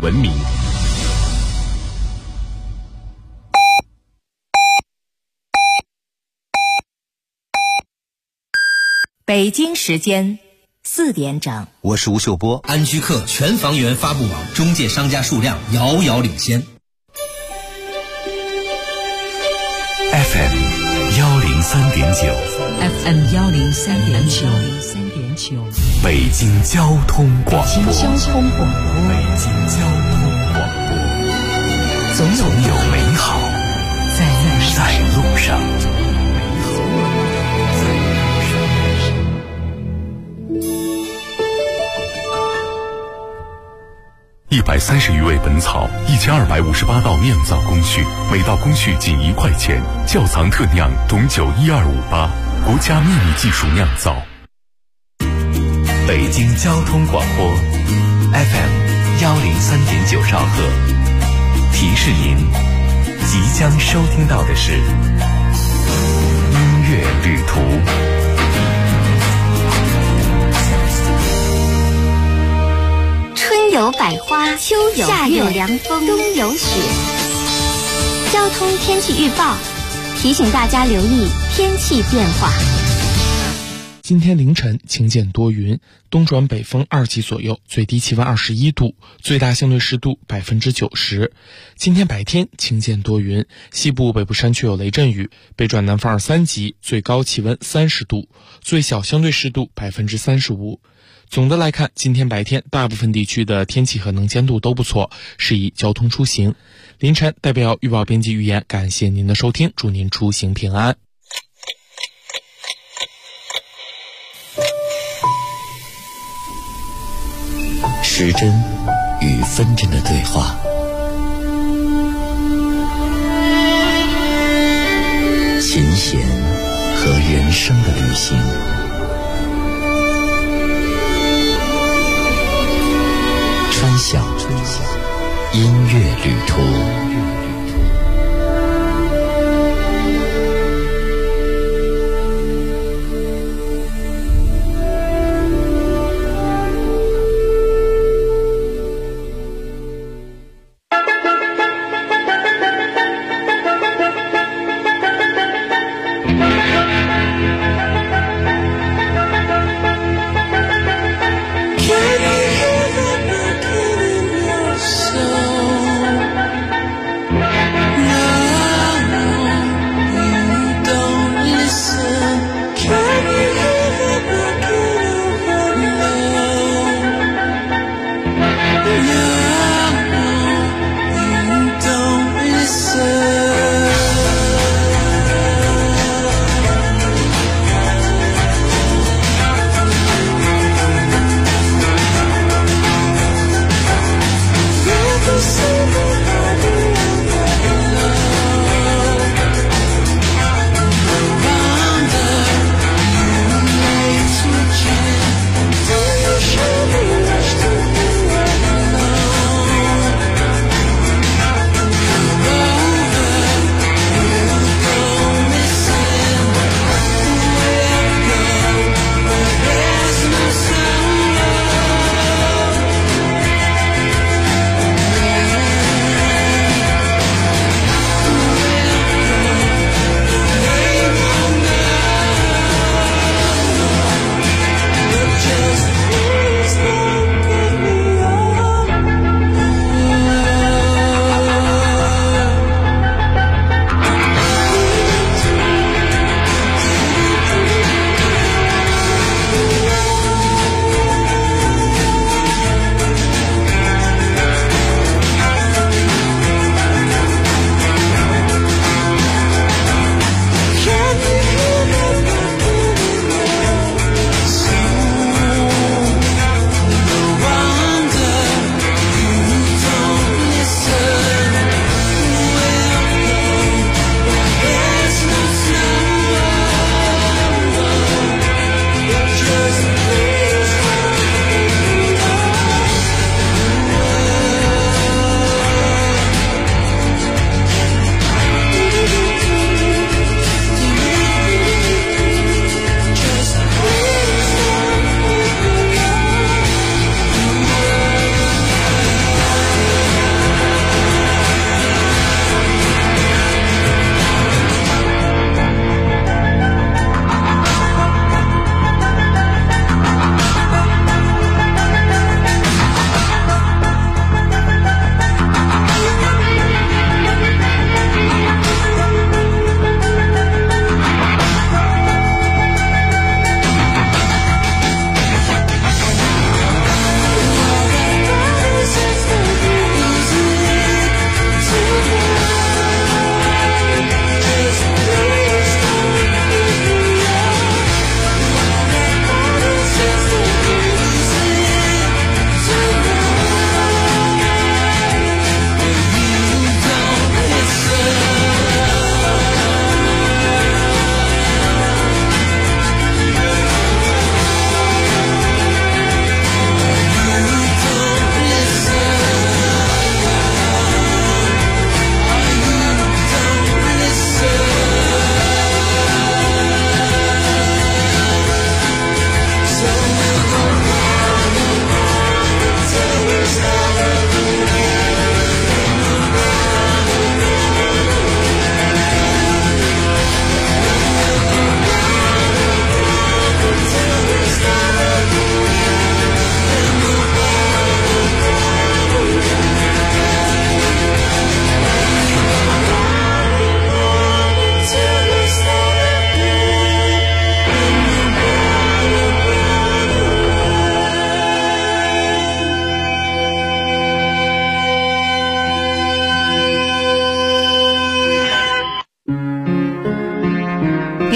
文明。 北京时间4点整， 我是吴秀波。 安居客全房源发布网中介商家数量遥遥领先。 FM 103.9 FM 103.9 北京交通广播。 北京交通广播，总有美好在路上。 130余味本草，1258道酿造工序，每道工序仅1块钱。窖藏特酿董酒12588，国家秘密技术酿造。 北京交通广播 FM 103.9兆赫，提示您即将收听到的是音乐旅途。 春有百花，秋有夏有凉风，冬有雪。交通天气预报提醒大家留意天气变化。 今天凌晨晴间多云，东转北风2级左右，最低气温21度，最大相对湿度90%。今天白天晴间多云，西部北部山区有雷阵雨，北转南风2、3级，最高气温30度，最小相对湿度35%。总的来看，今天白天大部分地区的天气和能见度都不错，适宜交通出行。凌晨代表预报编辑预言，感谢您的收听，祝您出行平安。 时针与分针的对话，琴弦和人生的旅行，穿晓音乐旅途。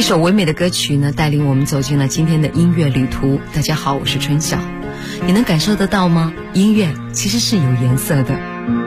首唯美的歌曲呢，带领我们走进了今天的音乐旅途。大家好，我是春晓。你能感受得到吗？音乐其实是有颜色的。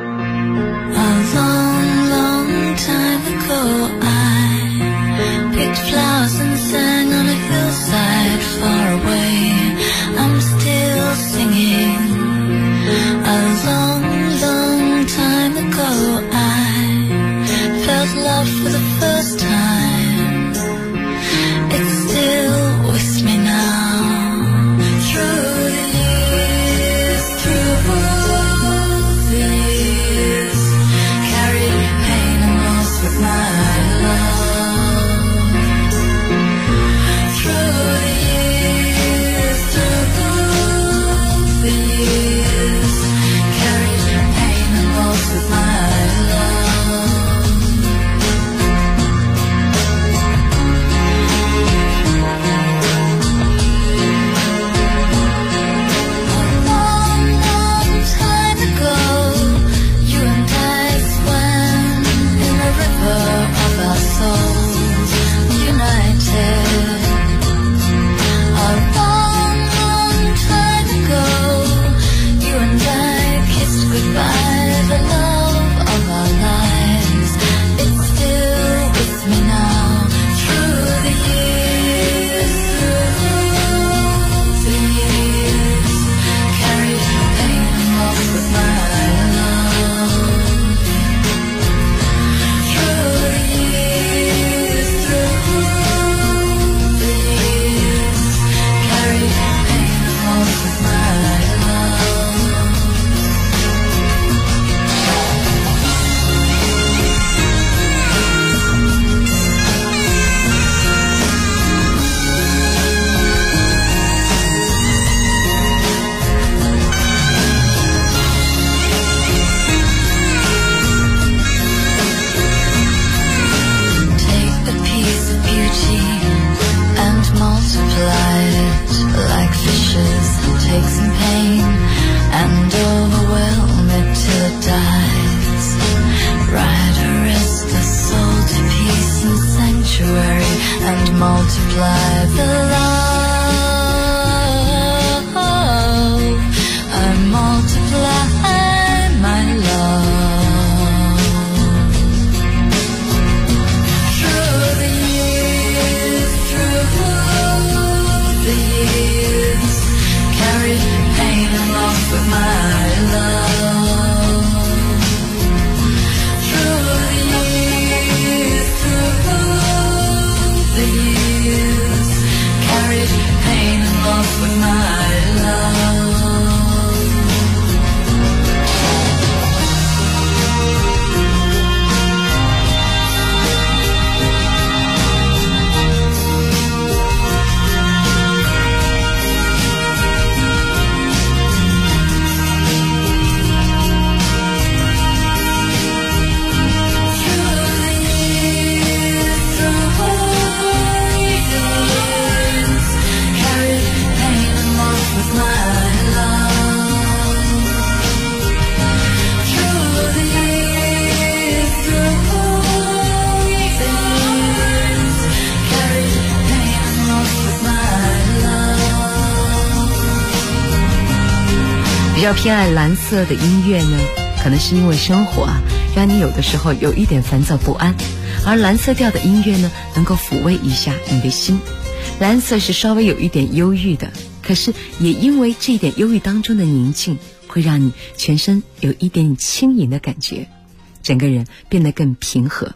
比较偏爱蓝色的音乐呢，可能是因为生活让你有的时候有一点烦躁不安，而蓝色调的音乐呢，能够抚慰一下你的心。蓝色是稍微有一点忧郁的，可是也因为这一点忧郁当中的宁静，会让你全身有一点轻盈的感觉，整个人变得更平和。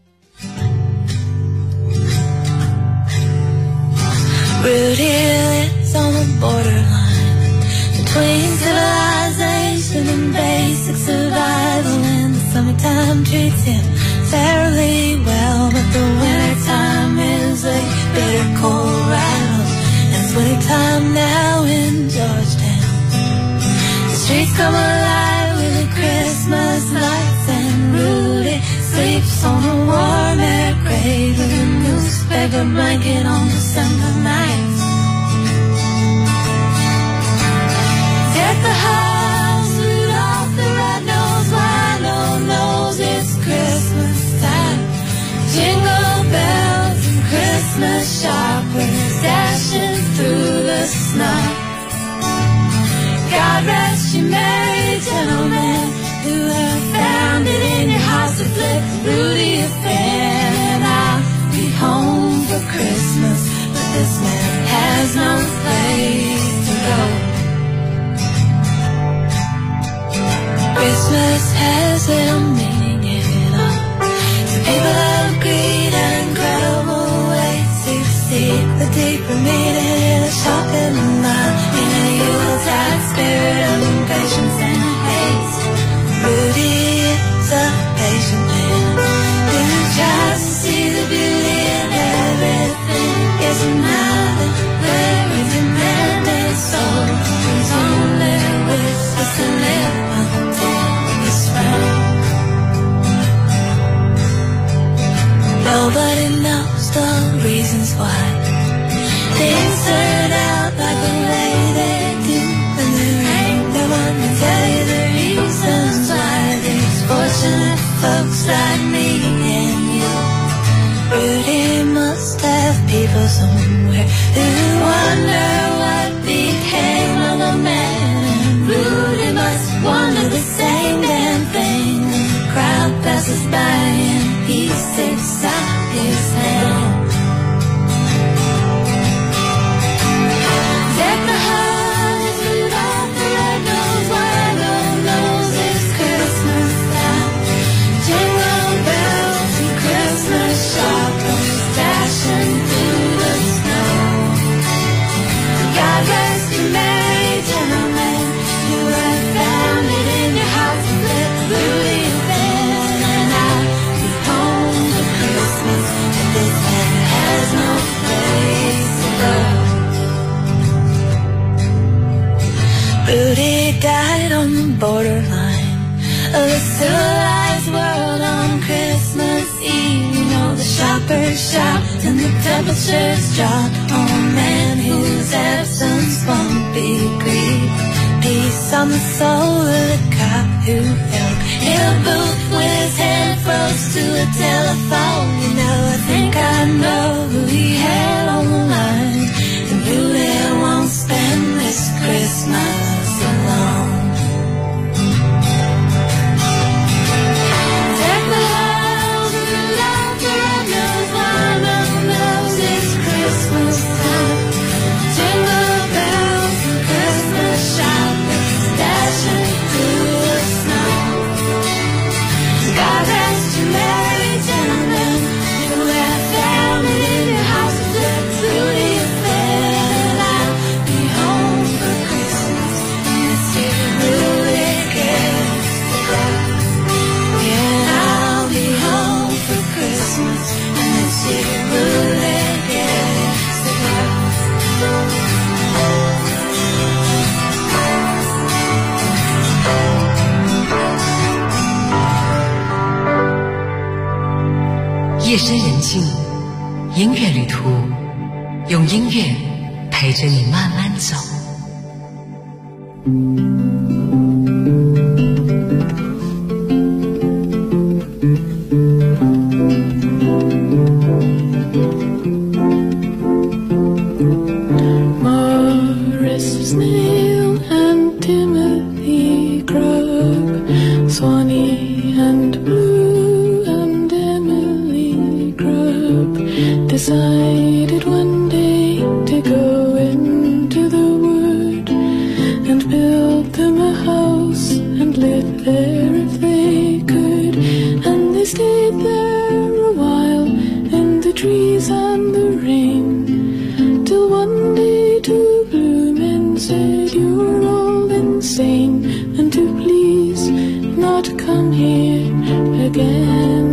Between civilization and basic survival, and the summertime treats him fairly well, but the wintertime is a bitter cold rattle, and it's wintertime now in Georgetown. The streets come alive with the Christmas lights, and Rudy sleeps on a warm air grave with a newspaper blanket on December nights. At the house, Rudolph the red-nosed rhino knows it's Christmas time. Jingle bells and Christmas Christmas has little meaning at all. To people of greed and incredible ways to seek the deeper meaning in a shopping mall, in a Yuletide spirit of impatience and haste. Rudy is a patient man who tries to see the beauty in everything. Yes, and now that there is a man his soul, his only wish is to live until he's found. Nobody knows the reasons why things turn out like the way they do, and there ain't no one to tell you the reasons why. These fortunate folks like me and you, Rudy must have people somewhere who wonder what became of the man. Rudy must wonder the same damn thing. The crowd passes by and he sticks out his hand. Deck the halls with all the red nose, white nose, it's Christmas time. Jingle bells and Christmas shoppers dashing through the snow. God rest you merry gentlemen, you have found it in your house to let Rudy in, and I'll be home for Christmas, but this man has no place to go. Rudy died on the borderline of a civilized world on Christmas Eve. You know the shoppers shout and the temperatures drop. Oh, a man whose absence won't be grieved. Peace on the soul of the cop who held in a booth with his head froze to a telephone. You know, I think I know who he had on the line, and who they won't spend this Christmas alone. Deck the halls with laughter and nose, while no one knows it's Christmas time. Jingle bells and Christmas shoppers dashing through the snow. God rest you merry gentlemen, you have found it in your house to let Rudy in. I'll be home for Christmas, and this year Rudy gets to go. Yeah, I'll be home for Christmas, and this year Rudy gets to go. 夜深人静，音乐旅途，用音乐陪着你慢慢走。 Morris Snail and Timothy Crumb, Swanee and Blue and Emily Crumb decided one day to go into the wood and build them a house and live there if they could. And they stayed there a while in the trees and the rain, till one day two blue men said, "You're all insane, and to please not come here again."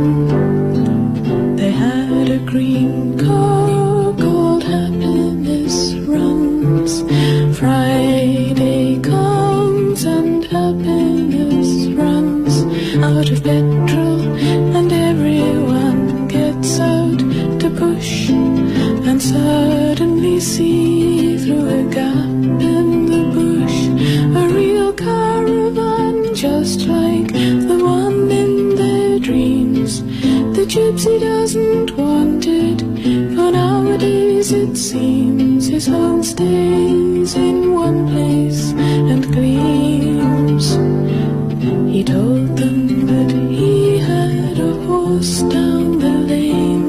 They had a green car called Happiness Runs. Friday comes and happiness runs out of petrol, and everyone gets out to push, and suddenly see through a gap in the bush a real caravan, just like the one in their dreams. The gypsy doesn't want it, for nowadays it seems his home stays in one place and gleams. He told them that he had a horse down the lane.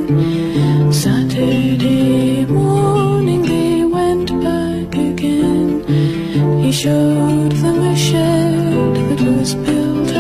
Saturday morning they went back again. He showed them a shed that was built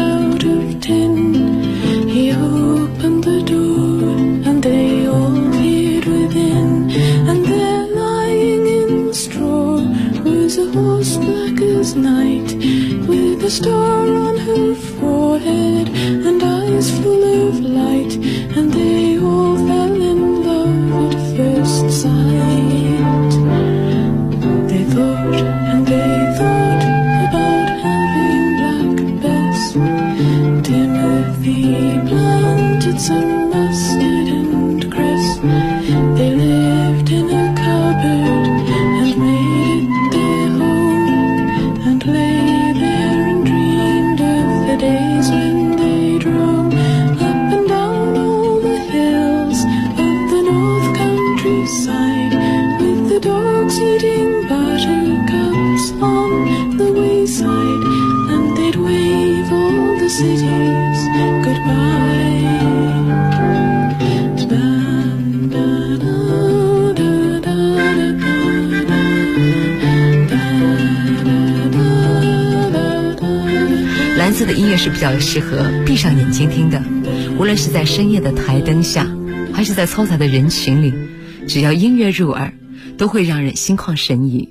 boots and mustard and cress. They lived in a cupboard and made it their home, and lay there and dreamed of the days when they drove up and down all the hills of the north countryside, with the dogs eating buttercups on the wayside, and they'd wave all the cities goodbye. 蓝色的音乐是比较适合闭上眼睛听的，无论是在深夜的台灯下，还是在嘈杂的人群里，只要音乐入耳，都会让人心旷神怡。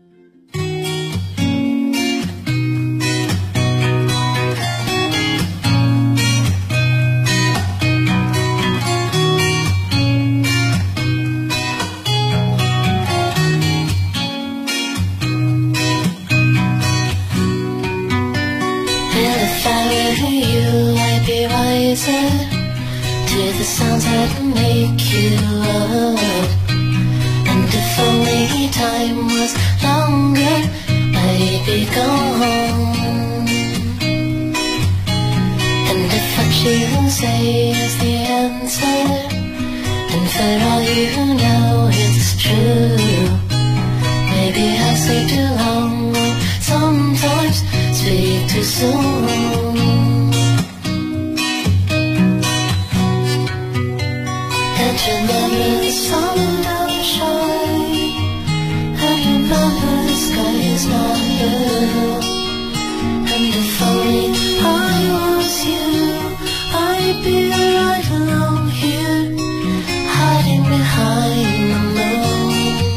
To the sounds that make you alert, and if only time was longer, I'd be gone. And if what you say is the answer, and for all you know it's true, maybe I sleep too long, or sometimes speak too soon. Remember the sun don't shine, and remember the sky is not blue, and if only I was you, I'd be right along here, hiding behind the moon.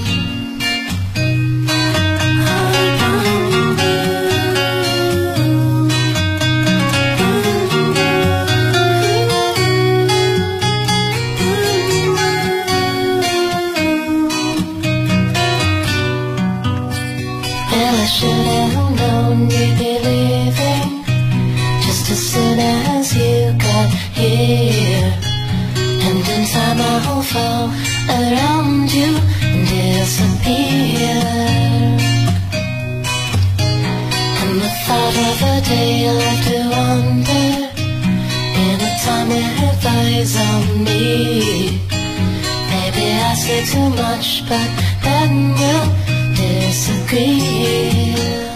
I should have known you'd be leaving just as soon as you got here, and in time I'll fall around you and disappear. And the thought of a day left to wander in a time with eyes on me. Maybe I say too much, but then we'll disagree.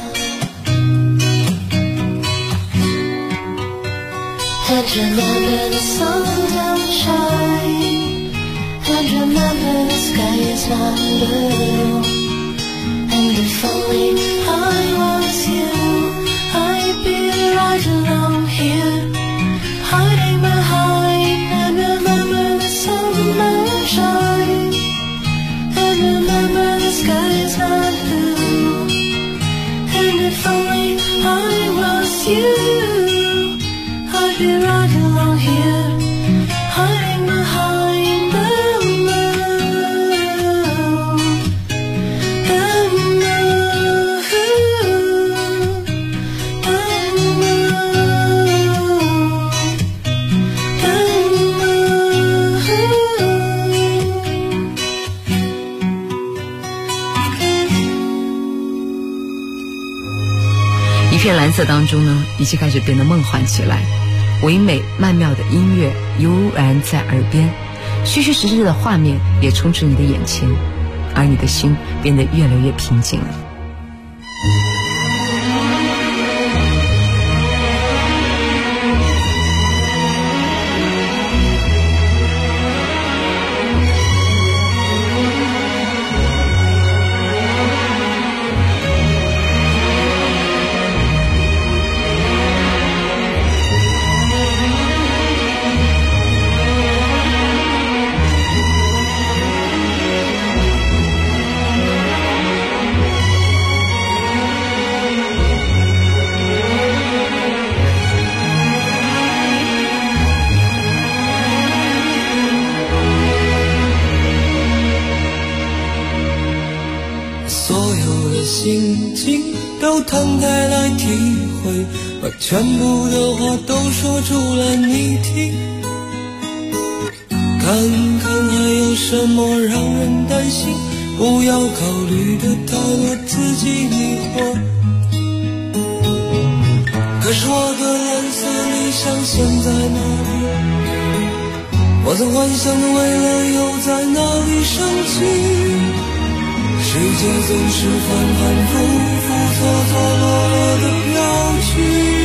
And remember the sun don't shine, and remember the sky is not blue, and if only I was you, I'd be right along here, hiding behind. And remember the sun don't shine, and remember the sky is not blue, and if only I was you, I'd be right along here, hiding behind the moon, the moon, the moon, 一片蓝色当中呢，一切开始变得梦幻起来，唯美曼妙的音乐悠然在耳边，虚虚实实的画面也冲出你的眼前，而你的心变得越来越平静了。 心情都摊开来体会，把全部的话都说出来你听。 看看还有什么让人担心，不要考虑的太多，自己迷惑。可是我的蓝色理想现在哪里？我曾幻想的未来又在哪里升起？世界总是反反复复、错错落落的飘去，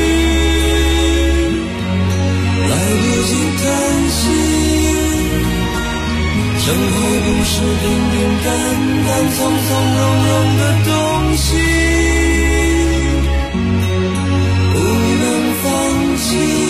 来不及叹息。生活不是平平淡淡、从从容容的东西，不能放弃。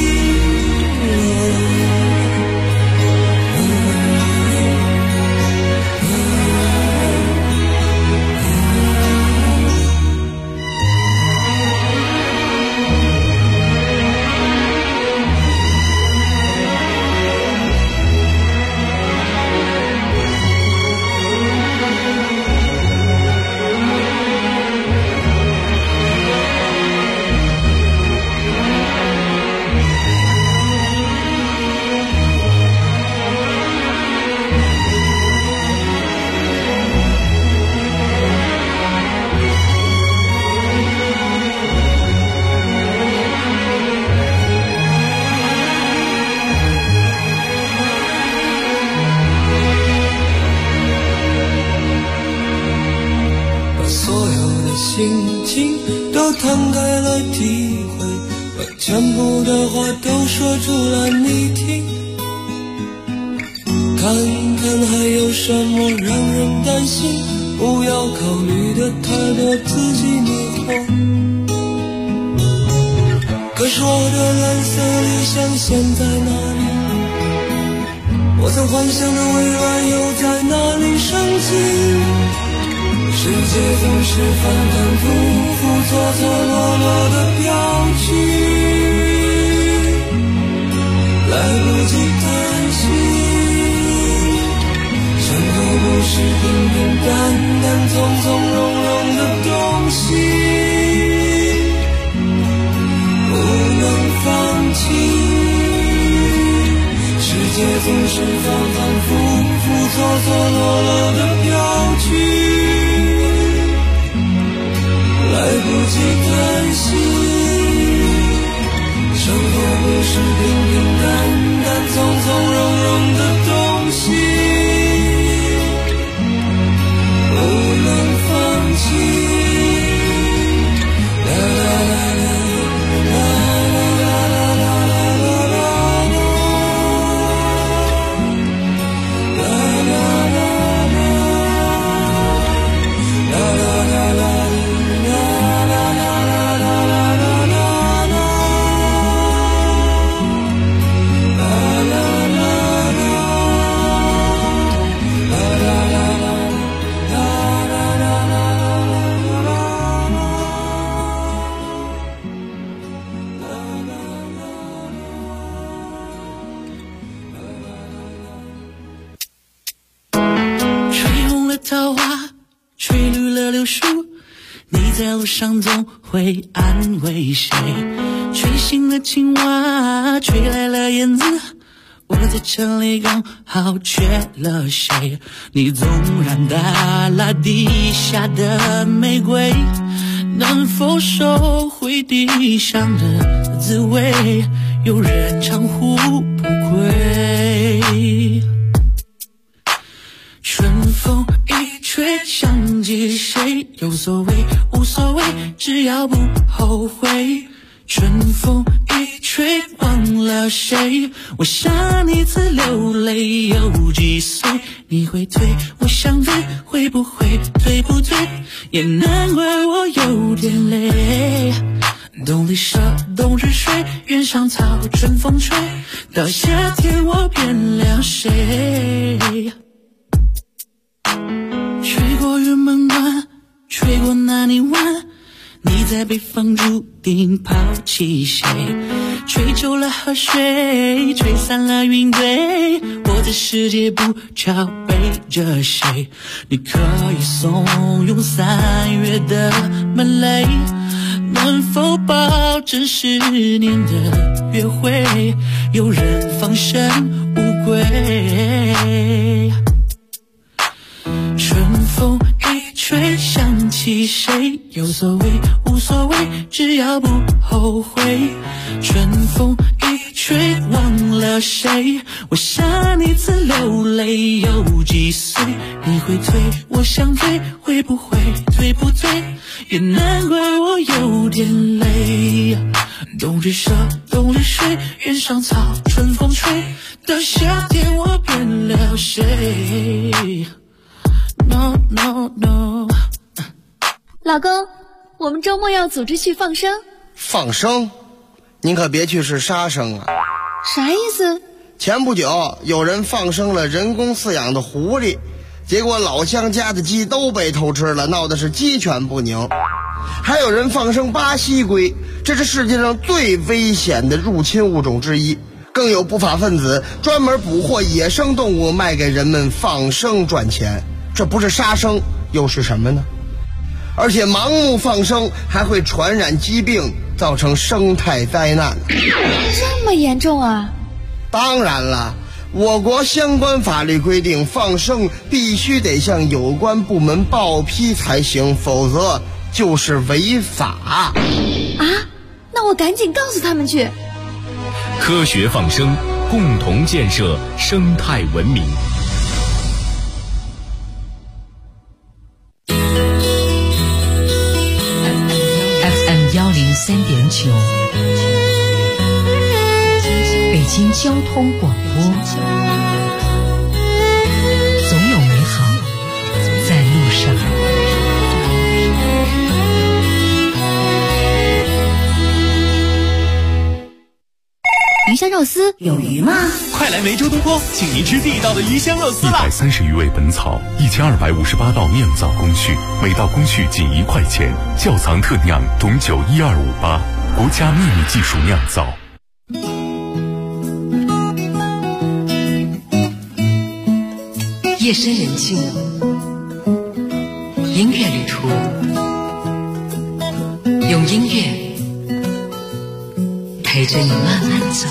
心情都摊开了体会，把全部的话都说出来你听，看看还有什么让人担心，不要考虑的太多，自己迷惑。可是我的蓝色理想现在哪里？我曾幻想的未来又在哪里升起？世界总是反反复复、错错落落的飘去，来不及叹息。生活不是平平淡淡、从从容容的东西，不能放弃。世界总是反反复复、错错落落的飘去，来不及叹息。生活不是平平淡淡、从从容容的东西，不能放弃。啦啦啦啦在路上总会安慰谁，吹醒了青蛙，吹来了燕子，我在这里刚好缺了谁？你纵然大拉地下的玫瑰，能否收回地上的滋味？有人唱互不归，春风一吹想起谁，有所谓无所谓，只要不后悔。春风一吹忘了谁，我想你曾流泪有几岁？你会退我想退，会不会退不退？也难怪我有点累，冬里舍冬日睡，原上草春风吹，到夏天我变了谁？吹过云门关，吹过南泥湾，你在北方注定抛弃谁？吹皱了河水，吹散了云堆，我在世界不巧背着谁？你可以怂恿3月的门雷，能否保证10年的约会？有人放生无归。春风一吹，想起谁，有所谓无所谓，只要不后悔。春风一吹，忘了谁，我想你曾流泪有几岁。你会退，我想退，会不会对不对？也难怪我有点累。冬日射，冬日睡，原上草，春风吹，到夏天我变了谁？No no no。 老公，我们周末要组织去放生。 放生？您可别去是杀生啊！ 啥意思？ 前不久有人放生了人工饲养的狐狸，结果老乡家的鸡都被偷吃了，闹的是鸡犬不宁。还有人放生巴西龟，这是世界上最危险的入侵物种之一。更有不法分子专门捕获野生动物卖给人们放生赚钱，这不是杀生又是什么呢？而且盲目放生还会传染疾病，造成生态灾难。 这么严重啊？ 当然了，我国相关法律规定，放生必须得向有关部门报批才行，否则就是违法。 啊？那我赶紧告诉他们去。 科学放生，共同建设生态文明。 103.9，北京交通广播，总有美好在路上。 鱼香肉丝有鱼吗？ 快来梅州东坡，请您吃地道的鱼香肉丝啦 ！130余味本草，1258道酿造工序，每道工序仅1块钱，窖藏特酿董酒12588，国家秘密技术酿造。 夜深人静，音乐旅途，用音乐陪着你慢慢走。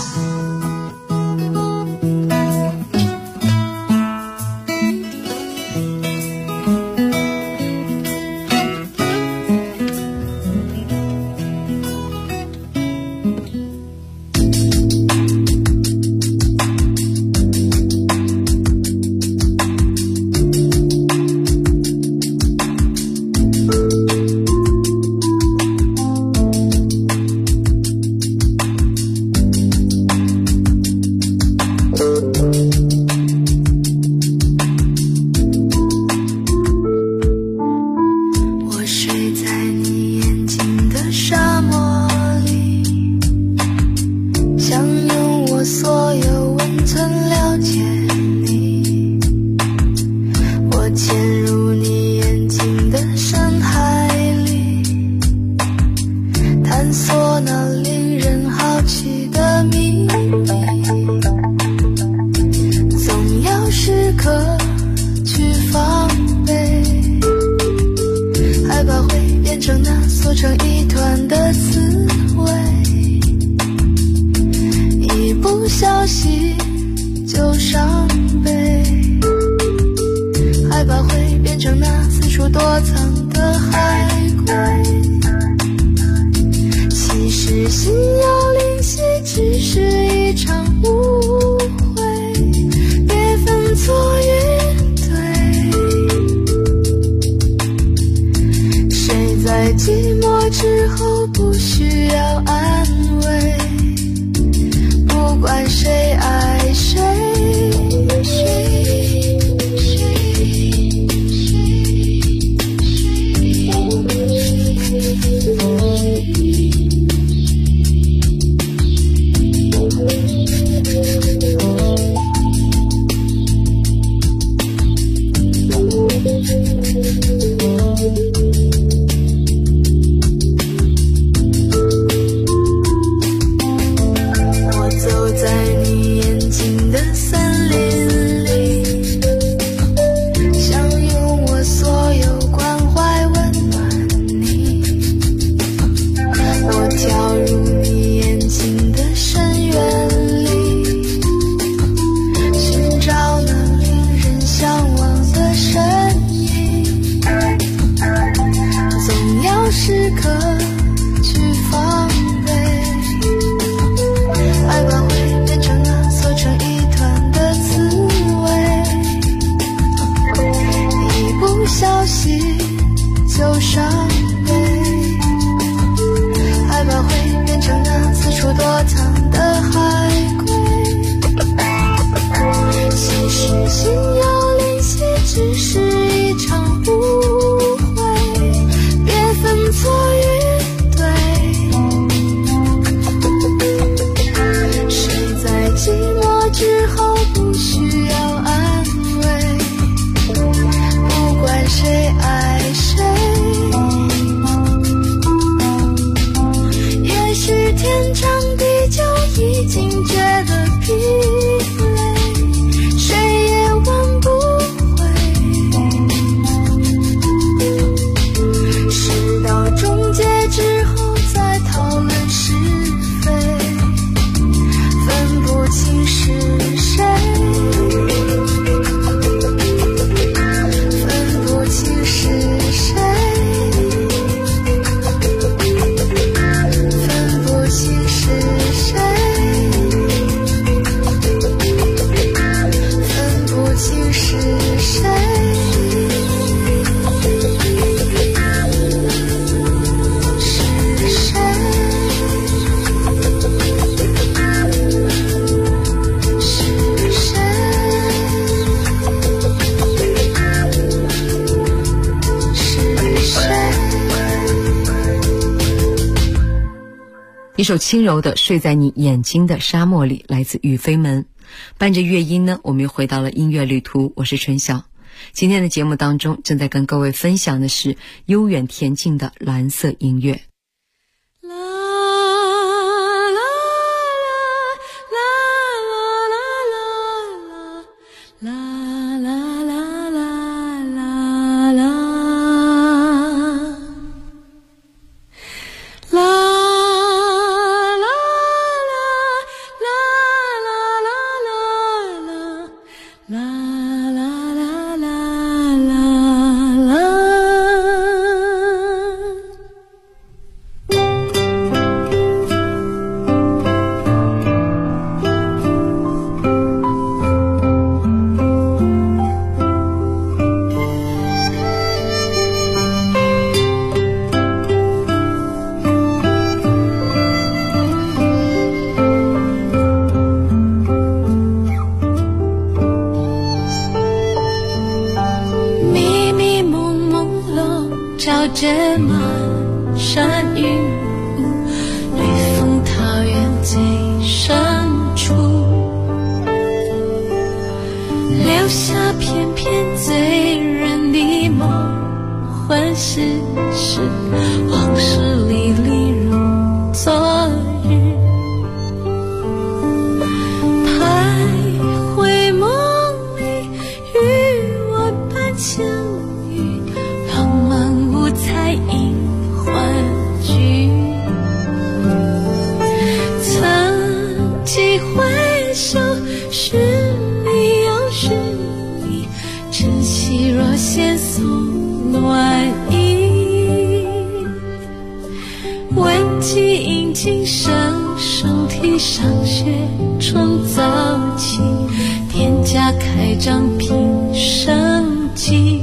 一首轻柔的睡在你眼睛的沙漠里，来自雨飞门。伴着乐音呢，我们又回到了音乐旅途，我是春晓。今天的节目当中，正在跟各位分享的是悠远恬静的蓝色音乐。 着满山云雾，绿风桃源最深处，留下片片醉人的梦，幻世事往事历历如昨日，徘徊梦里与我般相遇，浪漫五彩映欢聚，曾几回首是你又是你，晨曦若线送暖意，问几阴晴声声啼上雪春早起，店家开张品生机，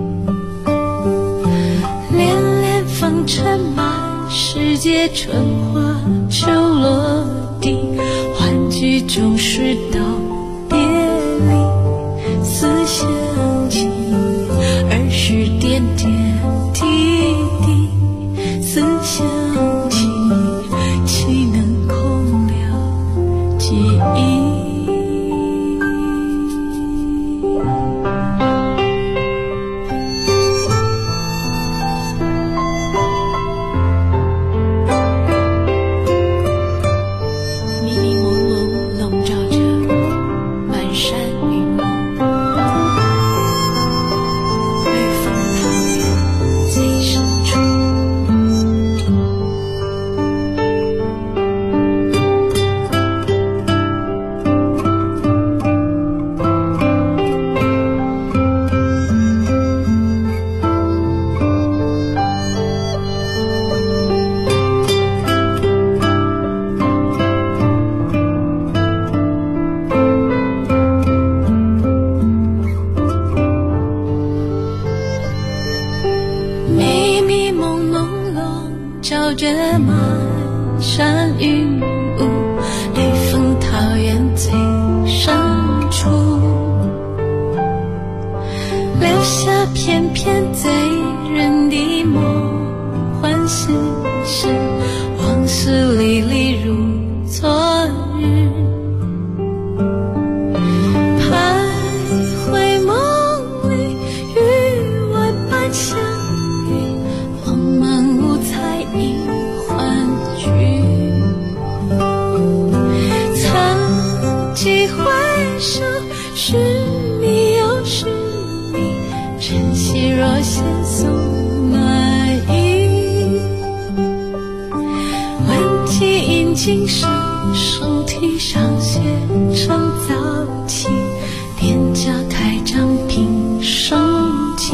恋恋风尘满世界，春花秋落地，欢聚中是道别离，思乡起，儿时点点滴滴，思乡起，岂能空了记忆。照着满山云雾，绿风桃源最深处，留下片片醉人的梦，幻世事往事历历如昨日，徘徊梦里与我般相遇，浪漫五彩映欢聚，曾几回首是你又是你，晨曦若线送暖意，问几阴晴声声啼上雪春早起，店家开张品生机，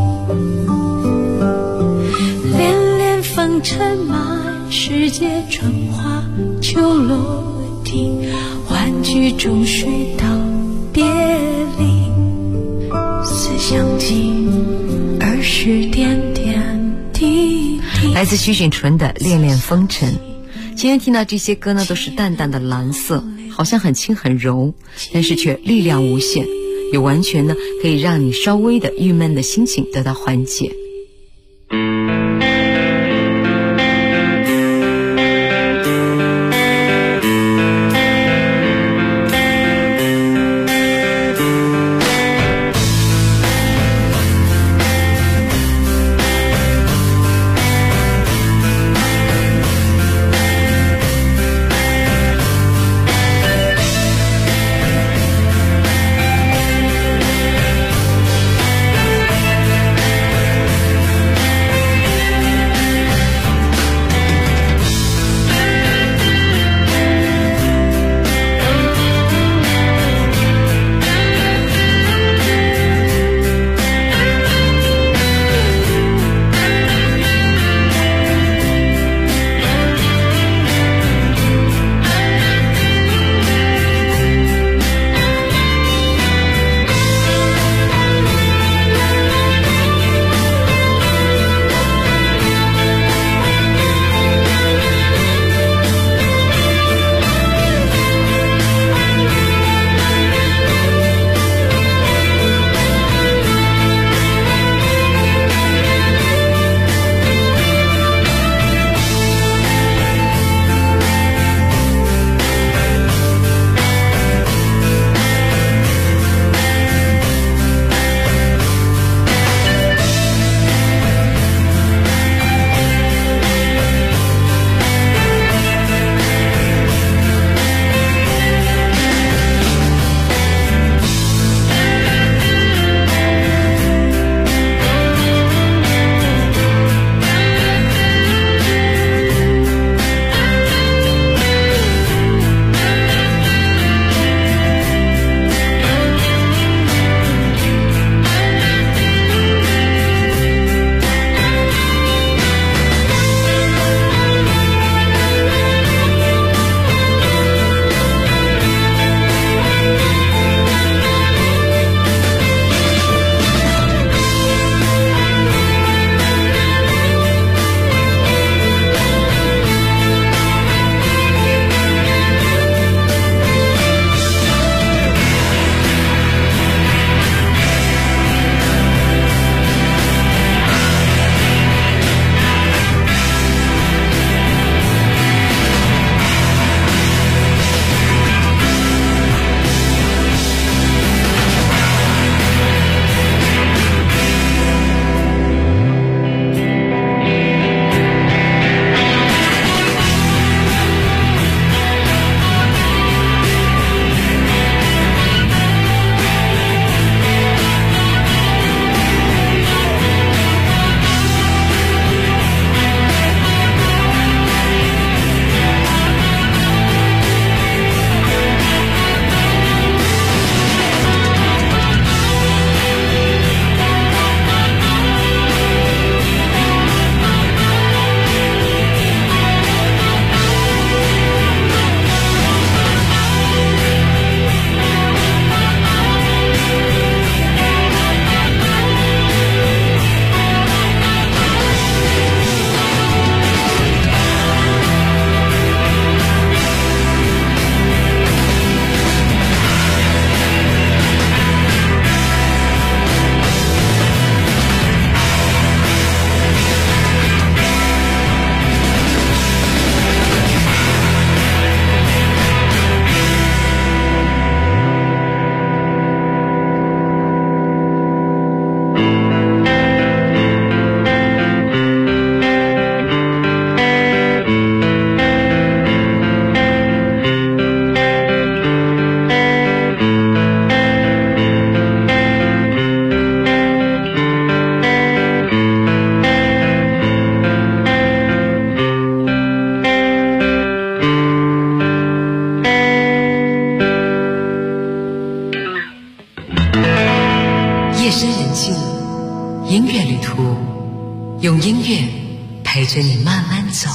恋恋风尘满世界，春花秋落地，欢聚中水道别离，思乡起，儿时点点滴滴。 来自徐锦纯的《恋恋风尘》。今天听到这些歌呢，都是淡淡的蓝色，好像很轻很柔，但是却力量无限，也完全呢可以让你稍微的郁闷的心情得到缓解。 深人静，音乐旅途，用音乐陪着你慢慢走。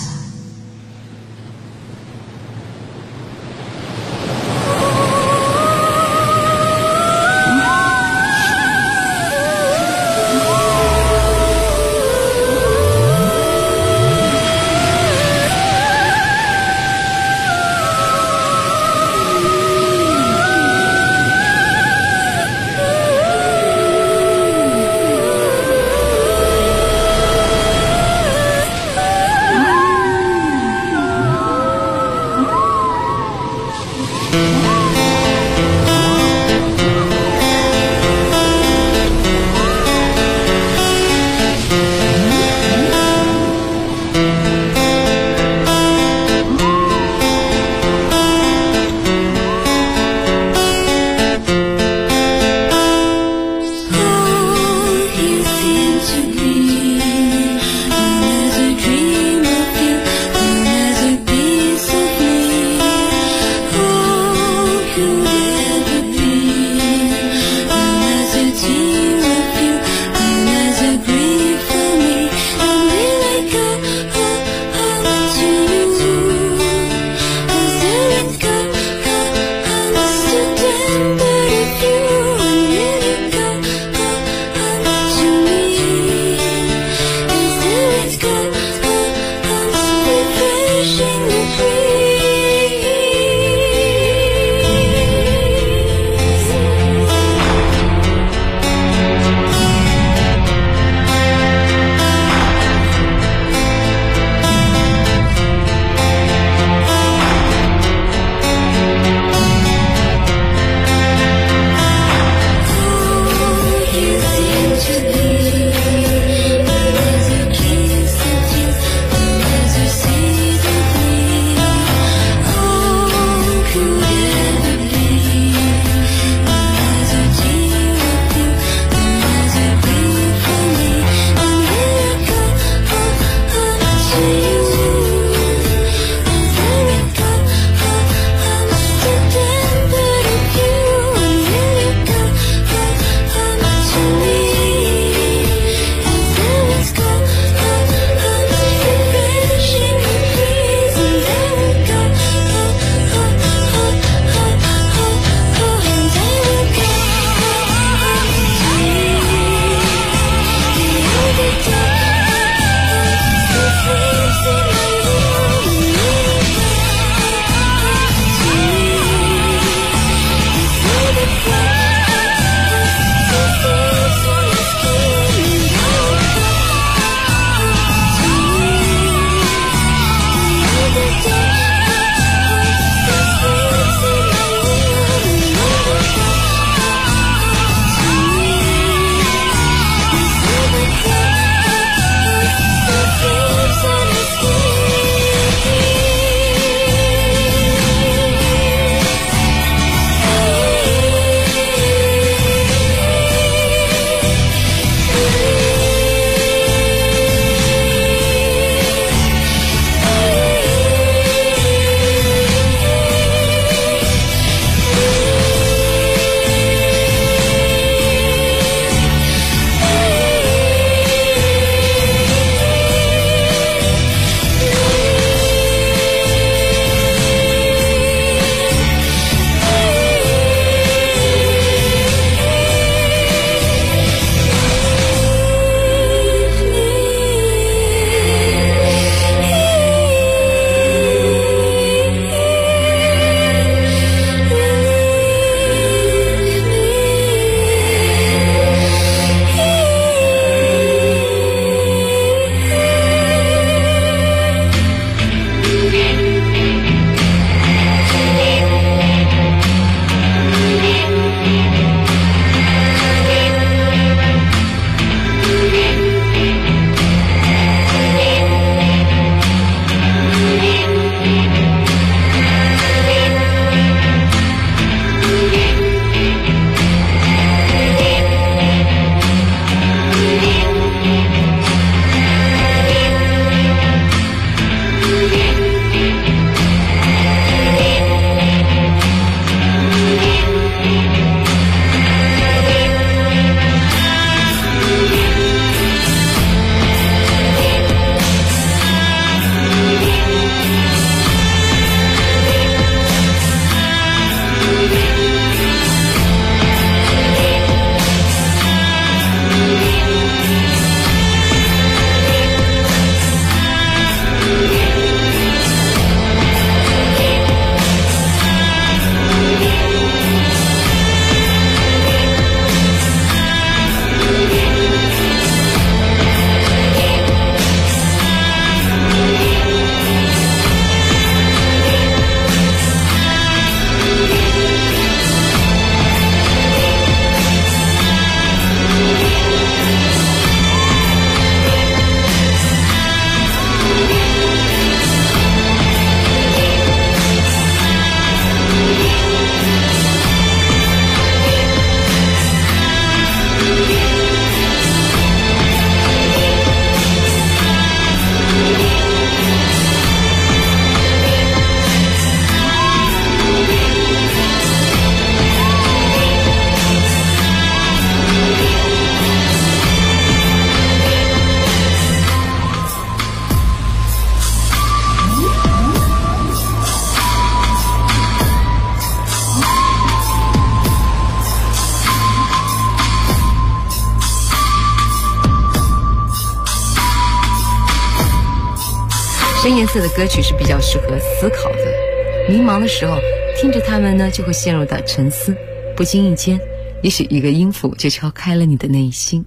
深颜色的歌曲是比较适合思考的，迷茫的时候听着它们呢，就会陷入到沉思，不经意间，也许一个音符就敲开了你的内心。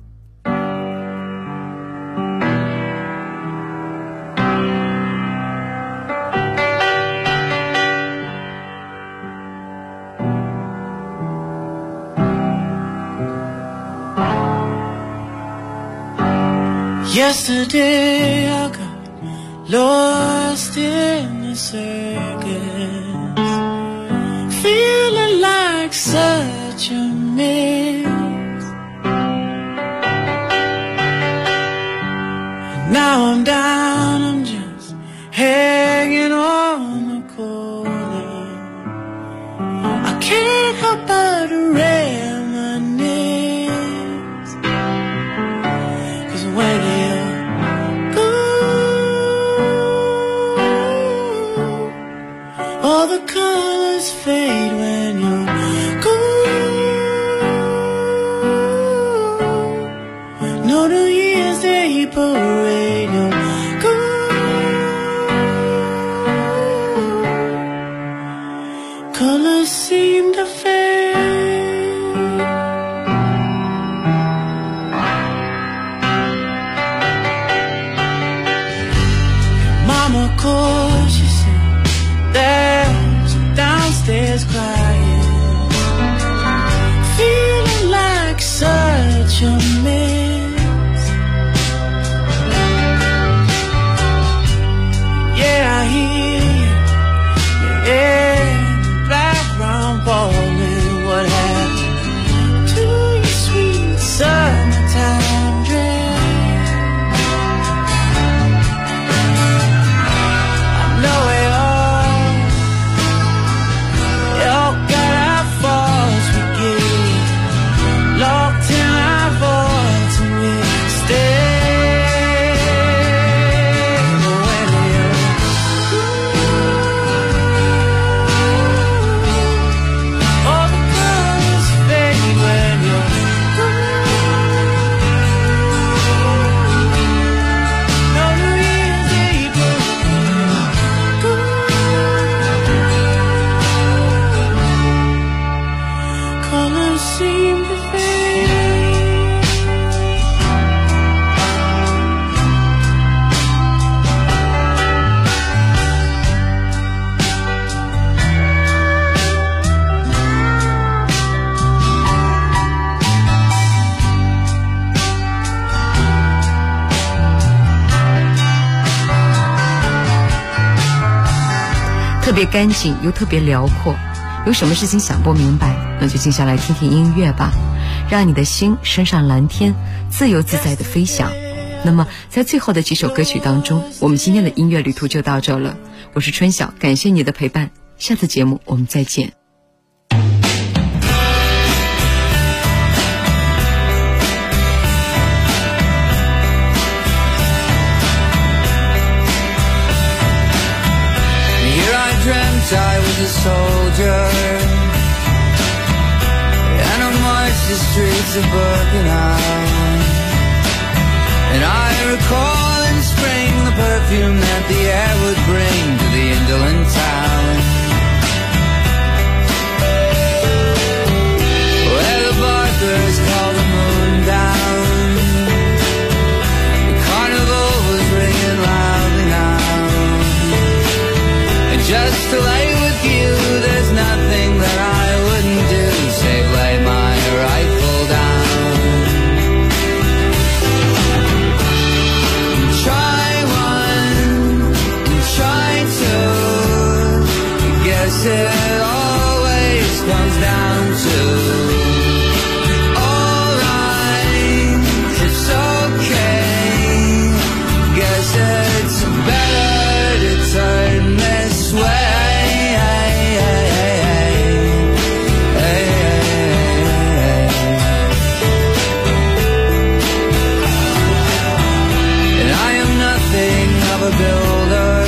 Yesterday I got lost in the circus, feeling like such a mess. Now I'm down, I'm just hanging on the corner. I can't help but reminisce, 'cause when all the colors fade when you're gone. No New Year's Day parade, you're gone. Colors seem to fade. Mama calls, she said, there's downstairs crying, feeling like such a mess. Yeah, I hear you, yeah, in the background bawling. What happened to your sweet summertime dress? I know it all. Y'all got our faults, we get locked in our vaults and we stay. When you're all the colors fade when you're no New Year's Day parade. Colors seem to fade. 特别干净又特别辽阔，有什么事情想不明白，那就静下来听听音乐吧，让你的心升上蓝天，自由自在的飞翔。那么在最后的几首歌曲当中，我们今天的音乐旅途就到这了。我是春晓，感谢你的陪伴，下次节目我们再见。 Here I dreamt I was a soldier, and I marched the streets of Birkenau. And I recall in spring the perfume that the air would bring to the indolent town, where the barkers called the moon down. The carnival was ringing loudly now. And just to lay with you, there's nothing that I wouldn't do save lay my rifle down. Try one, and try two. I guess it always comes down to alright, it's okay. Guess it's better to turn this way. And I am nothing of a builder,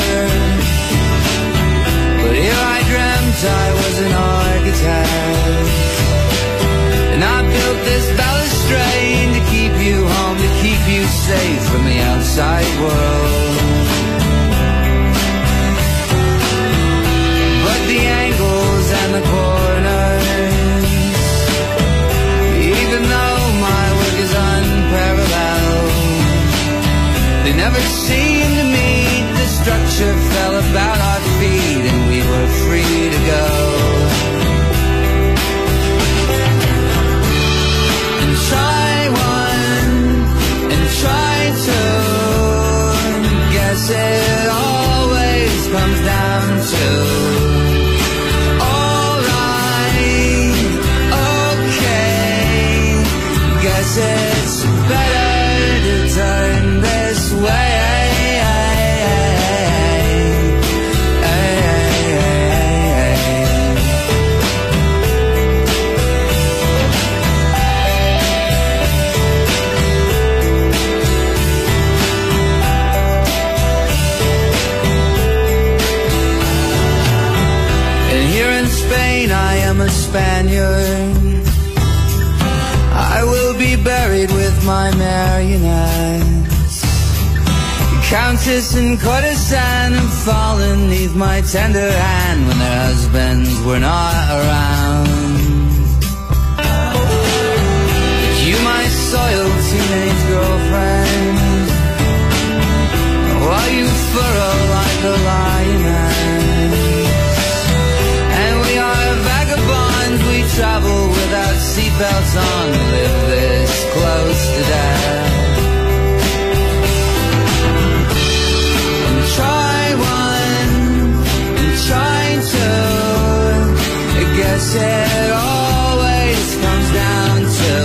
but here I dreamt I was an architect. And I built this balustrade to keep you home, to keep you safe from the outside world. Spain, I am a Spaniard. I will be buried with my marionettes. Countess and courtesan have fallen neath my tender hand when their husbands were not around. But you, my soiled teenage girlfriend, while you furrow like a lioness. And we are vagabonds, we travel without seatbelts on, we live this close to death. And try one, and try two, I guess it always comes down to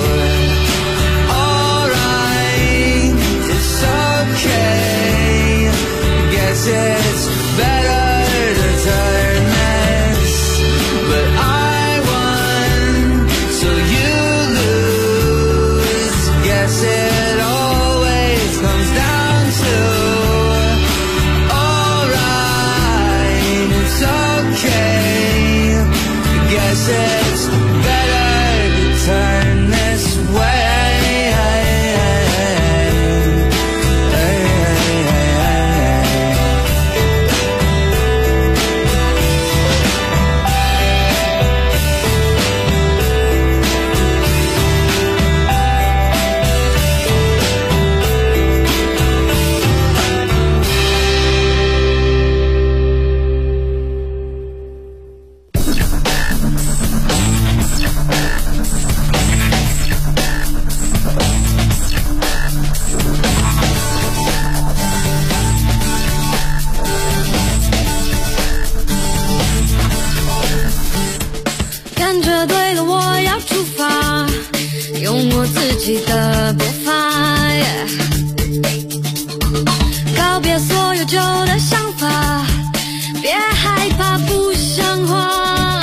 alright, it's okay, I guess it's better to turn this, but I won, so you lose, guess it always comes down to alright, it's okay, I guess it's better to turn this way. 感觉对了，我要出发，用我自己的步伐，告别所有旧的想法，别害怕不像话。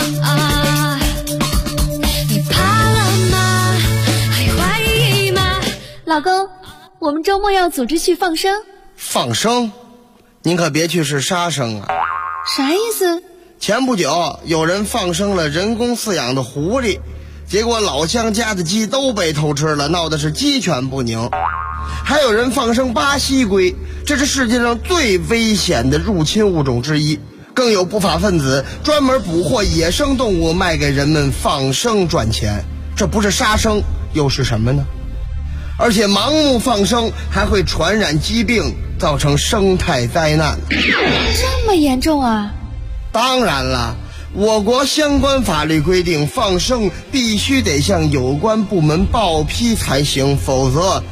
你怕了吗？还怀疑吗？ 老公，我们周末要组织去放生。 放生？您可别去是杀生啊！ 啥意思？ 前不久有人放生了人工饲养的狐狸，结果老乡家的鸡都被偷吃了，闹得是鸡犬不宁。还有人放生巴西龟，这是世界上最危险的入侵物种之一。更有不法分子专门捕获野生动物卖给人们放生赚钱，这不是杀生又是什么呢？而且盲目放生还会传染疾病，造成生态灾难。 这么严重啊？ 当然了，我国相关法律规定，放生必须得向有关部门报批才行，否则